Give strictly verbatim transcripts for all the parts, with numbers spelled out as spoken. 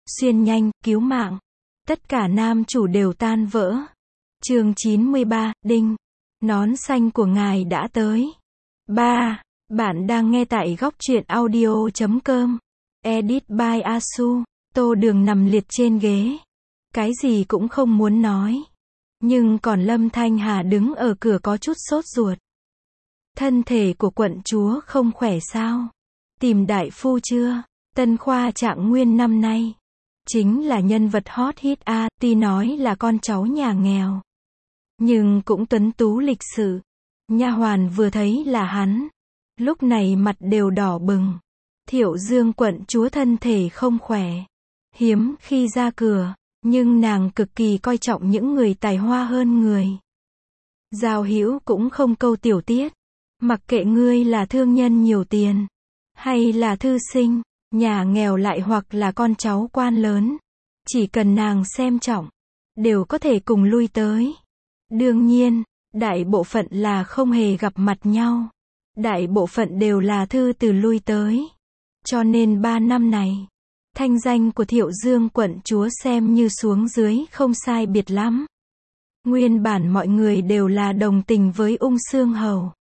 xuyên nhanh, cứu mạng. Tất cả nam chủ đều tan vỡ. Chương chín mươi ba, đinh. Nón xanh của ngài đã tới. ba. Bạn đang nghe tại góc truyện audio chấm com. Edit by Asu. Tô Đường nằm liệt trên ghế. Cái gì cũng không muốn nói. Nhưng còn Lâm Thanh Hà đứng ở cửa có chút sốt ruột. Thân thể của quận chúa không khỏe sao? Tìm đại phu chưa? Tân khoa Trạng Nguyên năm nay chính là nhân vật hot hit a, tuy nói là con cháu nhà nghèo, nhưng cũng tuấn tú lịch sự. Nha hoàn vừa thấy là hắn, lúc này mặt đều đỏ bừng. Thiệu Dương quận chúa thân thể không khỏe, hiếm khi ra cửa, nhưng nàng cực kỳ coi trọng những người tài hoa hơn người. Giao hữu cũng không câu tiểu tiết, mặc kệ ngươi là thương nhân nhiều tiền, hay là thư sinh, nhà nghèo lại hoặc là con cháu quan lớn, chỉ cần nàng xem trọng, đều có thể cùng lui tới. Đương nhiên, đại bộ phận là không hề gặp mặt nhau, đại bộ phận đều là thư từ lui tới. Cho nên ba năm này, thanh danh của Thiệu Dương quận chúa xem như xuống dưới không sai biệt lắm. Nguyên bản mọi người đều là đồng tình với Ung Xương Hầu.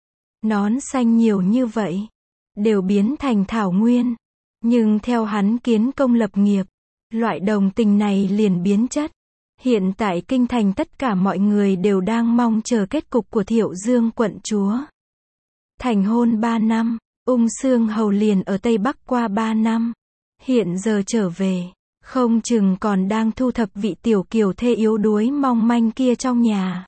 Nón xanh nhiều như vậy, đều biến thành thảo nguyên. Nhưng theo hắn kiến công lập nghiệp, loại đồng tình này liền biến chất. Hiện tại kinh thành tất cả mọi người đều đang mong chờ kết cục của Thiệu Dương quận chúa. Thành hôn ba năm, Ung Xương Hầu liền ở Tây Bắc qua ba năm. Hiện giờ trở về, không chừng còn đang thu thập vị tiểu kiều thê yếu đuối mong manh kia trong nhà.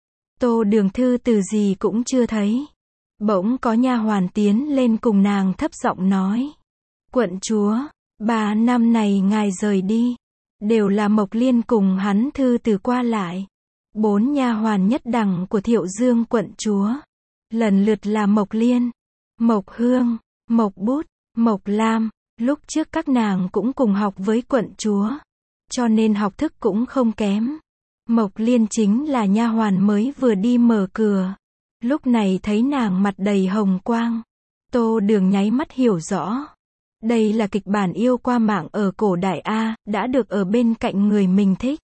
Tô Đường thư từ gì cũng chưa thấy. Bỗng có nha hoàn tiến lên cùng nàng thấp giọng nói. Quận chúa, ba năm này ngài rời đi, đều là Mộc Liên cùng hắn thư từ qua lại. Bốn nha hoàn nhất đẳng của Thiệu Dương quận chúa, lần lượt là Mộc Liên, Mộc Hương, Mộc Bút, Mộc Lam. Lúc trước các nàng cũng cùng học với quận chúa, cho nên học thức cũng không kém. Mộc Liên chính là nha hoàn mới vừa đi mở cửa. Lúc này thấy nàng mặt đầy hồng quang, Tô Đường nháy mắt hiểu rõ. Đây là kịch bản yêu qua mạng ở cổ đại A, đã được ở bên cạnh người mình thích.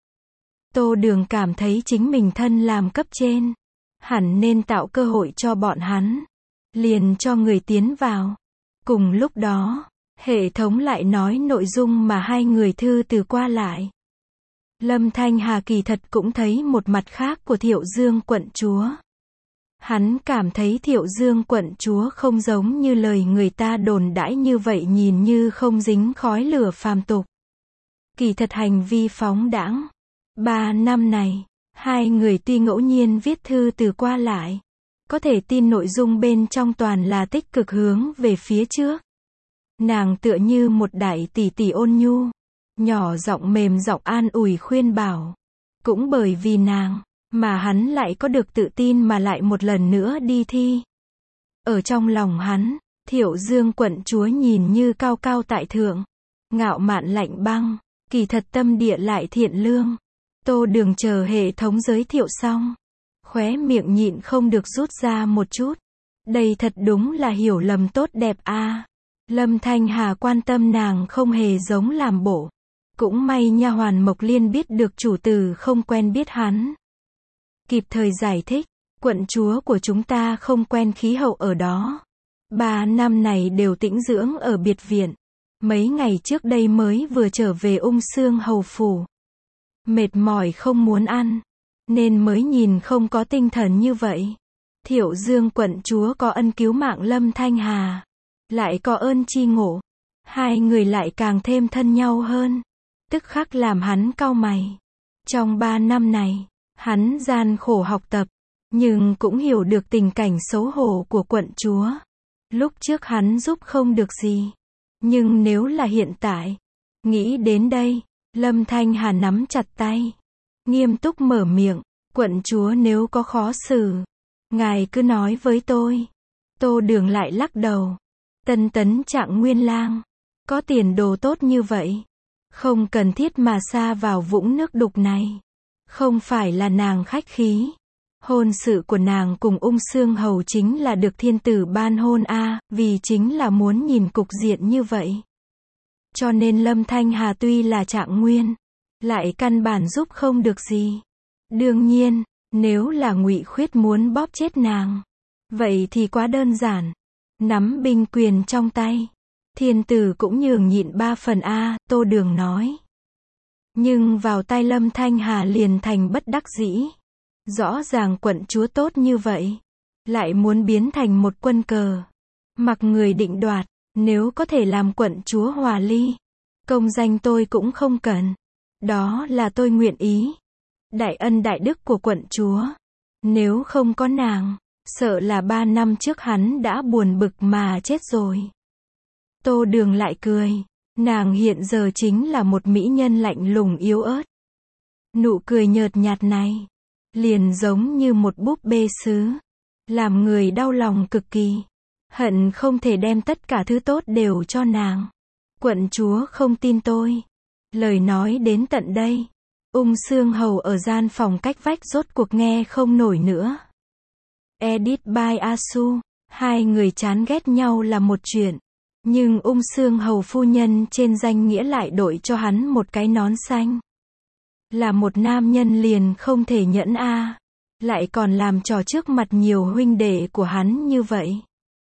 Tô Đường cảm thấy chính mình thân làm cấp trên, hẳn nên tạo cơ hội cho bọn hắn, liền cho người tiến vào. Cùng lúc đó, hệ thống lại nói nội dung mà hai người thư từ qua lại. Lâm Thanh Hà kỳ thật cũng thấy một mặt khác của Thiệu Dương quận chúa. Hắn cảm thấy Thiệu Dương quận chúa không giống như lời người ta đồn đãi như vậy, nhìn như không dính khói lửa phàm tục. Kỳ thật hành vi phóng đãng. Ba năm này, hai người tuy ngẫu nhiên viết thư từ qua lại, có thể tin nội dung bên trong toàn là tích cực hướng về phía trước. Nàng tựa như một đại tỷ tỷ ôn nhu, nhỏ giọng mềm giọng an ủi khuyên bảo. Cũng bởi vì nàng, mà hắn lại có được tự tin mà lại một lần nữa đi thi. Ở trong lòng hắn, Thiệu Dương quận chúa nhìn như cao cao tại thượng, ngạo mạn lạnh băng, kỳ thật tâm địa lại thiện lương. Tô Đường chờ hệ thống giới thiệu xong, khóe miệng nhịn không được rút ra một chút. Đây thật đúng là hiểu lầm tốt đẹp a. Lâm Thanh Hà quan tâm nàng không hề giống làm bộ. Cũng may nha hoàn Mộc Liên biết được chủ tử không quen biết hắn, kịp thời giải thích, quận chúa của chúng ta không quen khí hậu ở đó. Ba năm này đều tĩnh dưỡng ở biệt viện. Mấy ngày trước đây mới vừa trở về Ung Xương Hầu phủ. Mệt mỏi không muốn ăn, nên mới nhìn không có tinh thần như vậy. Thiệu Dương quận chúa có ân cứu mạng Lâm Thanh Hà, lại có ơn chi ngộ. Hai người lại càng thêm thân nhau hơn. Tức khắc làm hắn cau mày. Trong ba năm này, hắn gian khổ học tập, nhưng cũng hiểu được tình cảnh xấu hổ của quận chúa. Lúc trước hắn giúp không được gì, nhưng nếu là hiện tại, nghĩ đến đây, Lâm Thanh Hà nắm chặt tay, nghiêm túc mở miệng, quận chúa nếu có khó xử, ngài cứ nói với tôi. Tô Đường lại lắc đầu, Tân tấn Trạng Nguyên lang, có tiền đồ tốt như vậy, không cần thiết mà sa vào vũng nước đục này. Không phải là nàng khách khí. Hôn sự của nàng cùng Ung Xương Hầu chính là được thiên tử ban hôn a, vì chính là muốn nhìn cục diện như vậy. Cho nên Lâm Thanh Hà tuy là Trạng Nguyên, lại căn bản giúp không được gì. Đương nhiên, nếu là Ngụy Khuyết muốn bóp chết nàng, vậy thì quá đơn giản. Nắm binh quyền trong tay, thiên tử cũng nhường nhịn ba phần a, Tô Đường nói. Nhưng vào tay Lâm Thanh Hà liền thành bất đắc dĩ. Rõ ràng quận chúa tốt như vậy, lại muốn biến thành một quân cờ, mặc người định đoạt. Nếu có thể làm quận chúa hòa ly, công danh tôi cũng không cần. Đó là tôi nguyện ý. Đại ân đại đức của quận chúa, nếu không có nàng, sợ là ba năm trước hắn đã buồn bực mà chết rồi. Tô Đường lại cười. Nàng hiện giờ chính là một mỹ nhân lạnh lùng yếu ớt. Nụ cười nhợt nhạt này, liền giống như một búp bê sứ, làm người đau lòng cực kỳ. Hận không thể đem tất cả thứ tốt đều cho nàng. Quận chúa không tin tôi. Lời nói đến tận đây, Ung Xương Hầu ở gian phòng cách vách rốt cuộc nghe không nổi nữa. Edit by Asu. Hai người chán ghét nhau là một chuyện, nhưng Ung Xương Hầu phu nhân trên danh nghĩa lại đội cho hắn một cái nón xanh. Là một nam nhân liền không thể nhẫn a, lại còn làm trò trước mặt nhiều huynh đệ của hắn như vậy.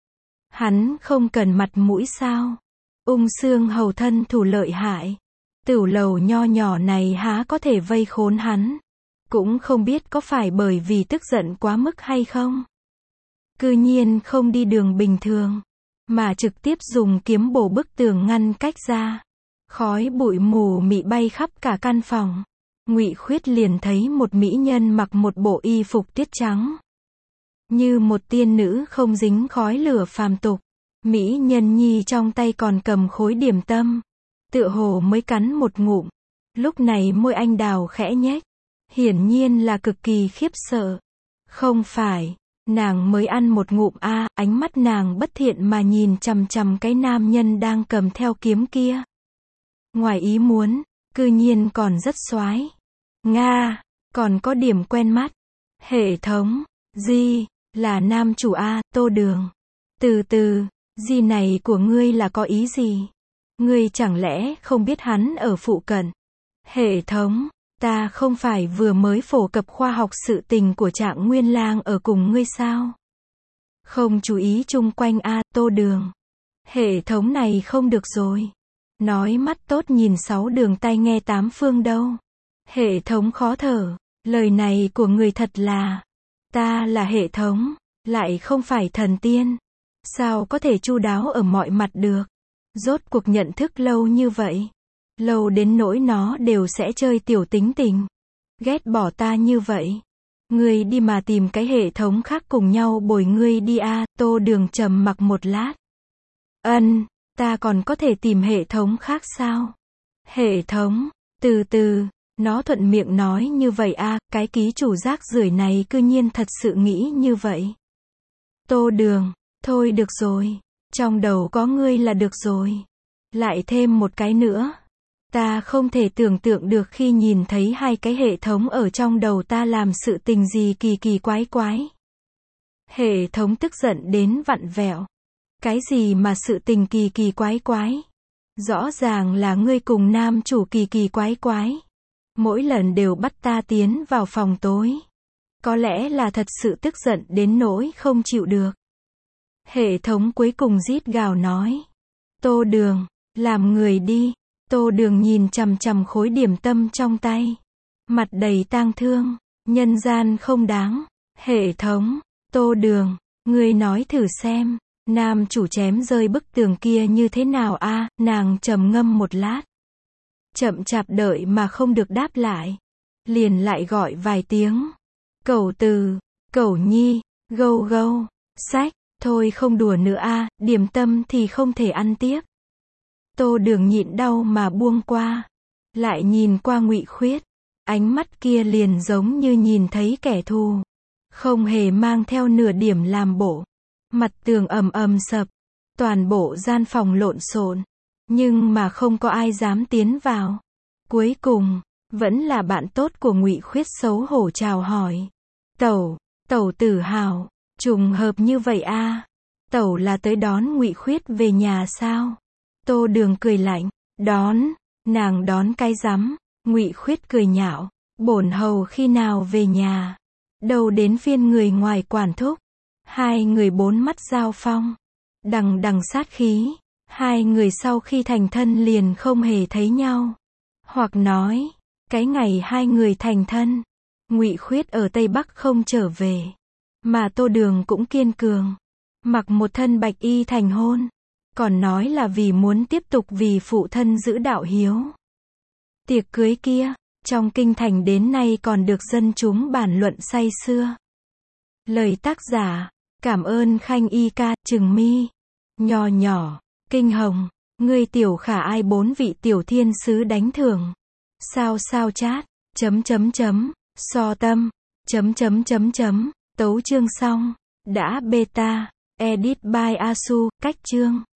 Hắn không cần mặt mũi sao? Ung Xương Hầu thân thủ lợi hại, tửu lầu nho nhỏ này há có thể vây khốn hắn. Cũng không biết có phải bởi vì tức giận quá mức hay không. Cư nhiên không đi đường bình thường, mà trực tiếp dùng kiếm bổ bức tường ngăn cách ra. Khói bụi mù mị bay khắp cả căn phòng. Ngụy Khuyết liền thấy một mỹ nhân mặc một bộ y phục tiết trắng, như một tiên nữ không dính khói lửa phàm tục. Mỹ nhân nhi trong tay còn cầm khối điểm tâm, tựa hồ mới cắn một ngụm. Lúc này môi anh đào khẽ nhếch, hiển nhiên là cực kỳ khiếp sợ. Không phải, nàng mới ăn một ngụm a, ánh mắt nàng bất thiện mà nhìn chằm chằm cái nam nhân đang cầm theo kiếm kia. Ngoài ý muốn, cư nhiên còn rất soái. Nga, còn có điểm quen mắt. Hệ thống, gì, là nam chủ a, Tô Đường. Từ từ, gì này của ngươi là có ý gì? Ngươi chẳng lẽ không biết hắn ở phụ cận? Hệ thống, ta không phải vừa mới phổ cập khoa học sự tình của Trạng Nguyên Lang ở cùng ngươi sao? Không chú ý chung quanh a, Tô Đường. Hệ thống này không được rồi. Nói mắt tốt nhìn sáu đường tai nghe tám phương đâu. Hệ thống khó thở. Lời này của người thật là, ta là hệ thống, lại không phải thần tiên. Sao có thể chu đáo ở mọi mặt được? Rốt cuộc nhận thức lâu như vậy, lâu đến nỗi nó đều sẽ chơi tiểu tính tình, ghét bỏ ta như vậy. Ngươi đi mà tìm cái hệ thống khác cùng nhau bồi ngươi đi a. Tô Đường trầm mặc một lát. Ân, ta còn có thể tìm hệ thống khác sao? Hệ thống, từ từ, nó thuận miệng nói như vậy a, cái ký chủ rác rưởi này cư nhiên thật sự nghĩ như vậy. Tô Đường, thôi được rồi, trong đầu có ngươi là được rồi. Lại thêm một cái nữa. Ta không thể tưởng tượng được khi nhìn thấy hai cái hệ thống ở trong đầu ta làm sự tình gì kỳ kỳ quái quái. Hệ thống tức giận đến vặn vẹo. Cái gì mà sự tình kỳ kỳ quái quái? Rõ ràng là ngươi cùng nam chủ kỳ kỳ quái quái. Mỗi lần đều bắt ta tiến vào phòng tối. Có lẽ là thật sự tức giận đến nỗi không chịu được. Hệ thống cuối cùng rít gào nói. Tô Đường, làm người đi. Tô Đường nhìn chằm chằm khối điểm tâm trong tay. Mặt đầy tang thương. Nhân gian không đáng. Hệ thống, Tô Đường, ngươi nói thử xem. Nam chủ chém rơi bức tường kia như thế nào a? Nàng trầm ngâm một lát. Chậm chạp đợi mà không được đáp lại. Liền lại gọi vài tiếng. Cẩu Từ, Cẩu Nhi, Gâu Gâu, Sách, thôi không đùa nữa a, điểm tâm thì không thể ăn tiếp. Tô Đường nhịn đau mà buông qua. Lại nhìn qua Ngụy Khuyết. Ánh mắt kia liền giống như nhìn thấy kẻ thù. Không hề mang theo nửa điểm làm bộ. Mặt tường ầm ầm sập. Toàn bộ gian phòng lộn xộn. Nhưng mà không có ai dám tiến vào. Cuối cùng, vẫn là bạn tốt của Ngụy Khuyết xấu hổ chào hỏi. Tẩu, Tẩu Tử hào, trùng hợp như vậy a. Tẩu là tới đón Ngụy Khuyết về nhà sao? Tô Đường cười lạnh. Đón, nàng đón cái rắm, Ngụy Khuyết cười nhạo, bổn hầu khi nào về nhà, đâu đến phiên người ngoài quản thúc. Hai người bốn mắt giao phong, đằng đằng sát khí, hai người sau khi thành thân liền không hề thấy nhau. Hoặc nói, cái ngày hai người thành thân, Ngụy Khuyết ở Tây Bắc không trở về, mà Tô Đường cũng kiên cường, mặc một thân bạch y thành hôn, còn nói là vì muốn tiếp tục vì phụ thân giữ đạo hiếu. Tiệc cưới kia, trong kinh thành đến nay còn được dân chúng bàn luận say sưa. Lời tác giả, cảm ơn Khanh Y ca, Trừng Mi, Nho Nhỏ, Kinh Hồng, ngươi tiểu khả ai bốn vị tiểu thiên sứ đánh thưởng. Sao sao chat, chấm chấm chấm, so tâm, chấm chấm chấm chấm, tấu chương xong, đã beta, edit by Asu, cách chương.